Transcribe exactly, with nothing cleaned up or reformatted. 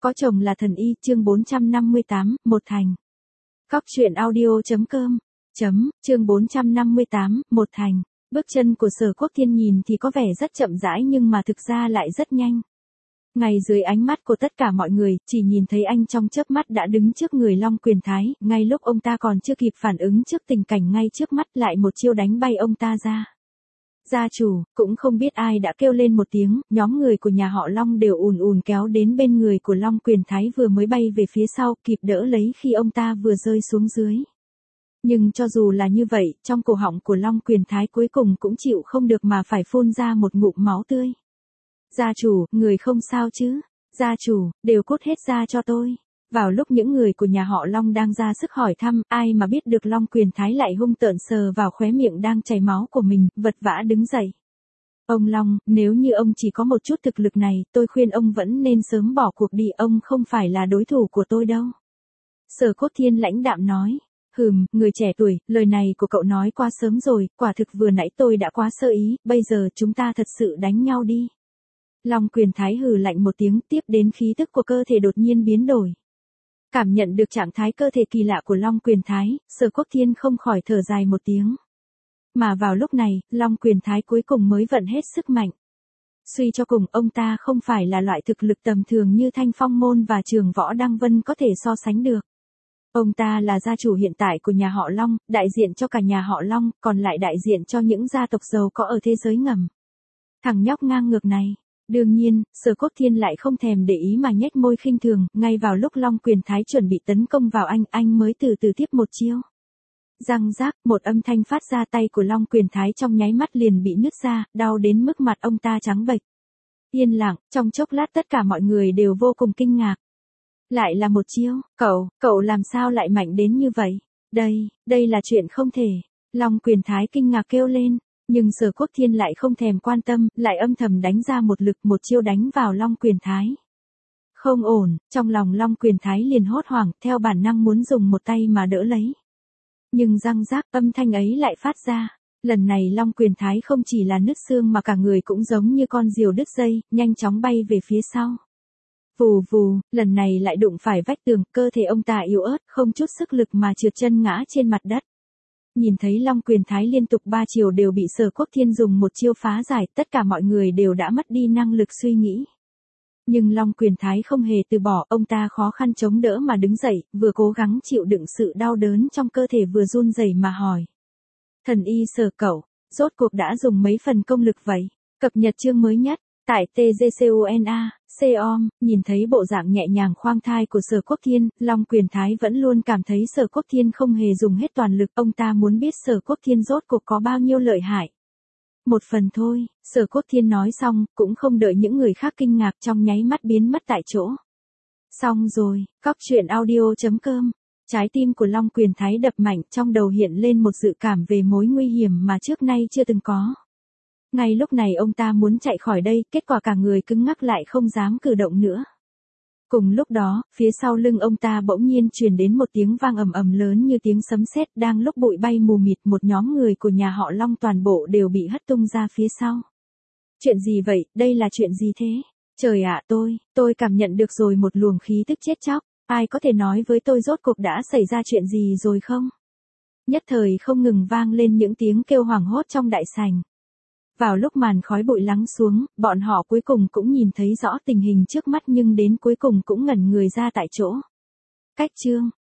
Có chồng là thần y, chương bốn trăm năm mươi tám, một thành. Cóc truyện audio chấm com, chấm, chương bốn trăm năm mươi tám, một thành. Bước chân của Sở Quốc Thiên nhìn thì có vẻ rất chậm rãi nhưng mà thực ra lại rất nhanh. Ngay dưới ánh mắt của tất cả mọi người, chỉ nhìn thấy anh trong chớp mắt đã đứng trước người Long Quyền Thái, ngay lúc ông ta còn chưa kịp phản ứng trước tình cảnh ngay trước mắt lại một chiêu đánh bay ông ta ra. Gia chủ, cũng không biết ai đã kêu lên một tiếng, nhóm người của nhà họ Long đều ùn ùn kéo đến bên người của Long Quyền Thái vừa mới bay về phía sau, kịp đỡ lấy khi ông ta vừa rơi xuống dưới. Nhưng cho dù là như vậy, trong cổ họng của Long Quyền Thái cuối cùng cũng chịu không được mà phải phun ra một ngụm máu tươi. Gia chủ, người không sao chứ? Gia chủ, đều cút hết ra cho tôi. Vào lúc những người của nhà họ Long đang ra sức hỏi thăm, ai mà biết được Long Quyền Thái lại hung tợn sờ vào khóe miệng đang chảy máu của mình, vật vã đứng dậy. Ông Long, nếu như ông chỉ có một chút thực lực này, tôi khuyên ông vẫn nên sớm bỏ cuộc đi, ông không phải là đối thủ của tôi đâu. Sở Cốt Thiên lãnh đạm nói. Hừm, người trẻ tuổi, lời này của cậu nói quá sớm rồi, quả thực vừa nãy tôi đã quá sơ ý, bây giờ chúng ta thật sự đánh nhau đi. Long Quyền Thái hừ lạnh một tiếng, tiếp đến khí tức của cơ thể đột nhiên biến đổi. Cảm nhận được trạng thái cơ thể kỳ lạ của Long Quyền Thái, Sở Quốc Thiên không khỏi thở dài một tiếng. Mà vào lúc này, Long Quyền Thái cuối cùng mới vận hết sức mạnh. Suy cho cùng, ông ta không phải là loại thực lực tầm thường như Thanh Phong Môn và Trường Võ Đăng Vân có thể so sánh được. Ông ta là gia chủ hiện tại của nhà họ Long, đại diện cho cả nhà họ Long, còn lại đại diện cho những gia tộc giàu có ở thế giới ngầm. Thằng nhóc ngang ngược này. Đương nhiên, Sở Cốt Thiên lại không thèm để ý mà nhếch môi khinh thường, ngay vào lúc Long Quyền Thái chuẩn bị tấn công vào anh, anh mới từ từ tiếp một chiêu. Răng rác, một âm thanh phát ra, tay của Long Quyền Thái trong nháy mắt liền bị nứt ra, đau đến mức mặt ông ta trắng bệch. Yên lặng, trong chốc lát tất cả mọi người đều vô cùng kinh ngạc. Lại là một chiêu, cậu, cậu làm sao lại mạnh đến như vậy? Đây, đây là chuyện không thể. Long Quyền Thái kinh ngạc kêu lên. Nhưng Sở Quốc Thiên lại không thèm quan tâm, lại âm thầm đánh ra một lực, một chiêu đánh vào Long Quyền Thái. Không ổn, trong lòng Long Quyền Thái liền hốt hoảng, theo bản năng muốn dùng một tay mà đỡ lấy. Nhưng răng rác, âm thanh ấy lại phát ra. Lần này Long Quyền Thái không chỉ là nứt xương mà cả người cũng giống như con diều đứt dây, nhanh chóng bay về phía sau. Vù vù, lần này lại đụng phải vách tường, cơ thể ông ta yếu ớt, không chút sức lực mà trượt chân ngã trên mặt đất. Nhìn thấy Long Quyền Thái liên tục ba chiều đều bị Sở Quốc Thiên dùng một chiêu phá giải, tất cả mọi người đều đã mất đi năng lực suy nghĩ. Nhưng Long Quyền Thái không hề từ bỏ, ông ta khó khăn chống đỡ mà đứng dậy, vừa cố gắng chịu đựng sự đau đớn trong cơ thể vừa run rẩy mà hỏi. Thần y Sở cậu, rốt cuộc đã dùng mấy phần công lực vậy? Cập nhật chương mới nhất, tại tê giê cuna, com, nhìn thấy bộ dạng nhẹ nhàng khoang thai của Sở Quốc Thiên, Long Quyền Thái vẫn luôn cảm thấy Sở Quốc Thiên không hề dùng hết toàn lực, ông ta muốn biết Sở Quốc Thiên rốt cuộc có bao nhiêu lợi hại. Một phần thôi, Sở Quốc Thiên nói xong, cũng không đợi những người khác kinh ngạc, trong nháy mắt biến mất tại chỗ. Xong rồi, cóc truyện audio chấm com, trái tim của Long Quyền Thái đập mạnh, trong đầu hiện lên một dự cảm về mối nguy hiểm mà trước nay chưa từng có. Ngay lúc này ông ta muốn chạy khỏi đây, kết quả cả người cứng ngắc lại không dám cử động nữa. Cùng lúc đó, phía sau lưng ông ta bỗng nhiên truyền đến một tiếng vang ầm ầm lớn như tiếng sấm sét, đang lúc bụi bay mù mịt, một nhóm người của nhà họ Long toàn bộ đều bị hất tung ra phía sau. Chuyện gì vậy, đây là chuyện gì thế? Trời ạ, tôi, tôi cảm nhận được rồi một luồng khí tức chết chóc, ai có thể nói với tôi rốt cuộc đã xảy ra chuyện gì rồi không? Nhất thời không ngừng vang lên những tiếng kêu hoảng hốt trong đại sảnh. Vào lúc màn khói bụi lắng xuống, bọn họ cuối cùng cũng nhìn thấy rõ tình hình trước mắt nhưng đến cuối cùng cũng ngẩn người ra tại chỗ. Cách chương.